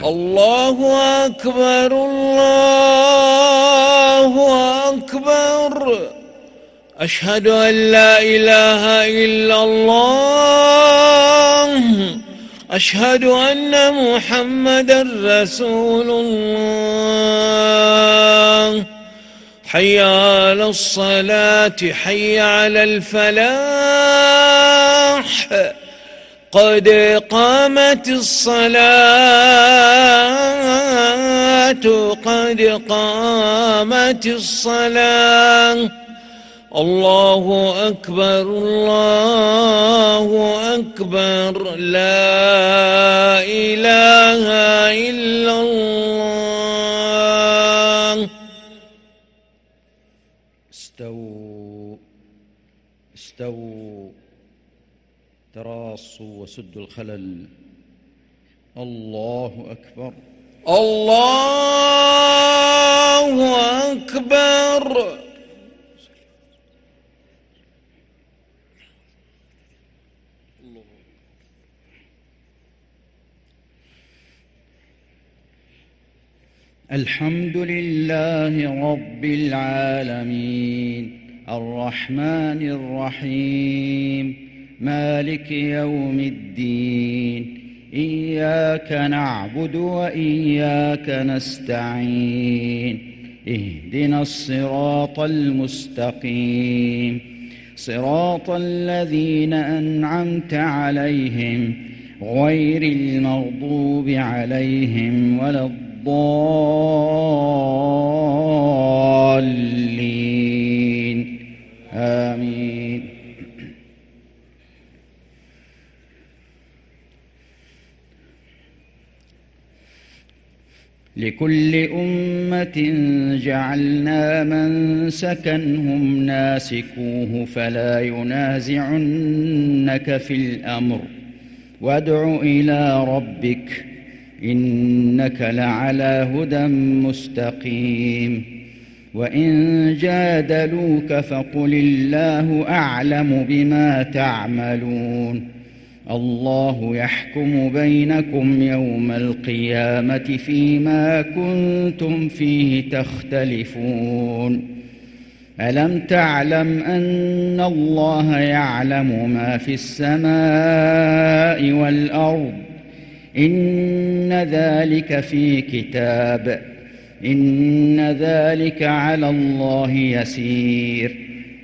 الله أكبر الله أكبر. أشهد أن لا إله إلا الله. أشهد أن محمدا رسول الله. حي على الصلاة حي على الفلاح. قد قامت الصلاة قد قامت الصلاة. الله أكبر الله أكبر. لا إله إلا الله. استووا استووا تراصوا وسدوا الخلل. الله أكبر الله أكبر. الحمد لله رب العالمين الرحمن الرحيم مالك يوم الدين. إياك نعبد وإياك نستعين. اهدنا الصراط المستقيم صراط الذين أنعمت عليهم غير المغضوب عليهم ولا الضالين. آمين. لكل أمة جعلنا منسكا هم ناسكوه فلا ينازعنك في الأمر وادع إلى ربك إنك لعلى هدى مستقيم. وإن جادلوك فقل الله أعلم بما تعملون. الله يحكم بينكم يوم القيامة فيما كنتم فيه تختلفون. ألم تعلم أن الله يعلم ما في السماء والأرض؟ إن ذلك في كتاب إن ذلك على الله يسير.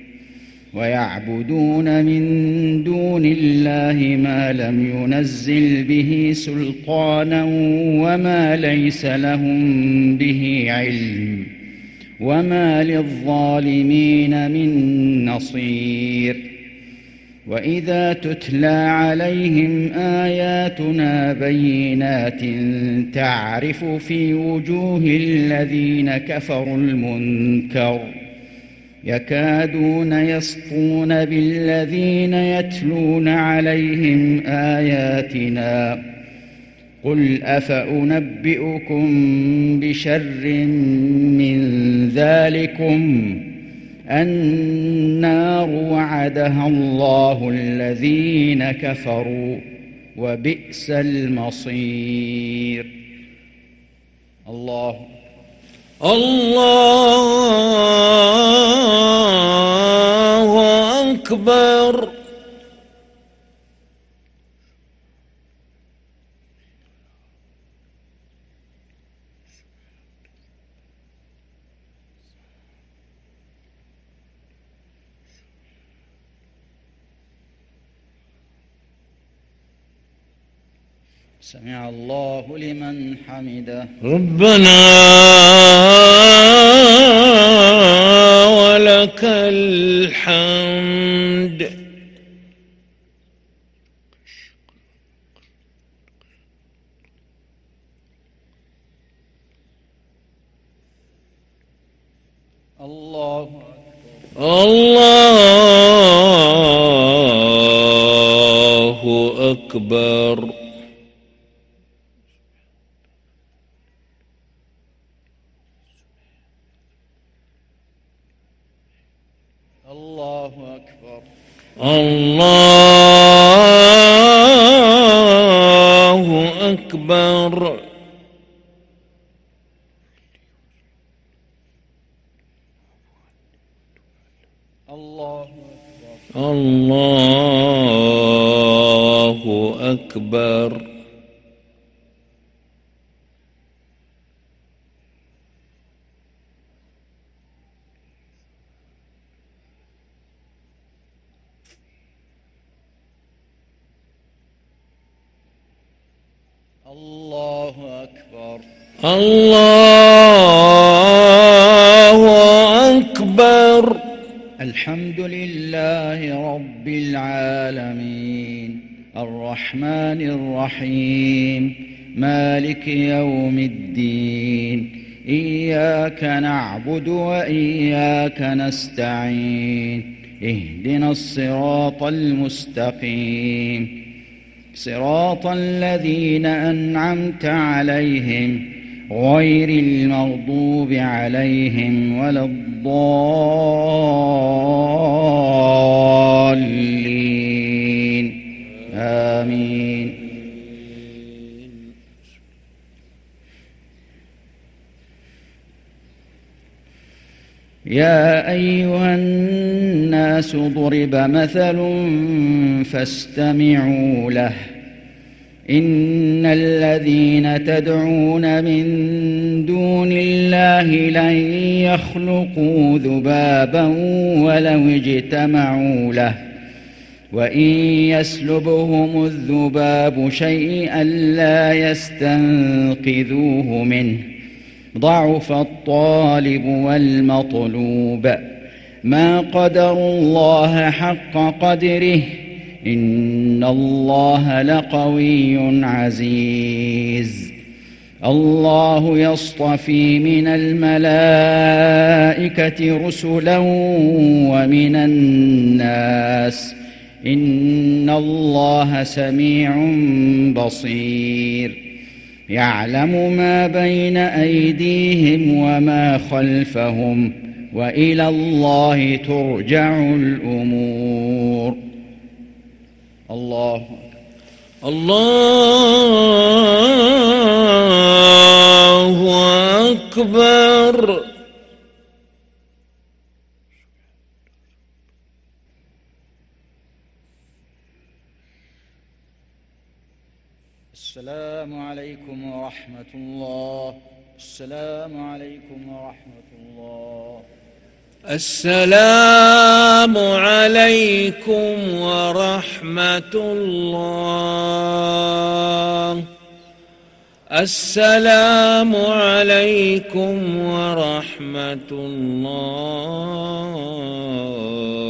ويعبدون من دون الله ما لم ينزل به سلطانا وما ليس لهم به علم وما للظالمين من نصير. وإذا تتلى عليهم آياتنا بينات تعرف في وجوه الذين كفروا المنكر يكادون يسطون بالذين يتلون عليهم آياتنا. قل أفأنبئكم بشر من ذلكم النار وعدها الله الذين كفروا وبئس المصير. الله أكبر. سمع الله لمن حمده. ربنا ولك الحمد. الله أكبر. الله أكبر. الله أكبر. الله أكبر. الله أكبر. الله أكبر. الحمد لله رب العالمين الرحمن الرحيم مالك يوم الدين إياك نعبد وإياك نستعين اهدنا الصراط المستقيم صراط الذين أنعمت عليهم غير المغضوب عليهم ولا الضالين آمين. يا أيها الناس ضرب مثل فاستمعوا له إن الذين تدعون من دون الله لن يخلقوا ذبابا ولو اجتمعوا له وإن يسلبهم الذباب شيئا لا يستنقذوه منه ضعف الطالب والمطلوب ما قدروا الله حق قدره إن الله لقوي عزيز. الله يصطفي من الملائكة رسلا ومن الناس إن الله سميع بصير يعلم ما بين أيديهم وما خلفهم وإلى الله ترجع الأمور. الله أكبر. السلام عليكم ورحمة الله. السلام عليكم ورحمة الله. السلام عليكم ورحمة الله. السلام عليكم ورحمة الله.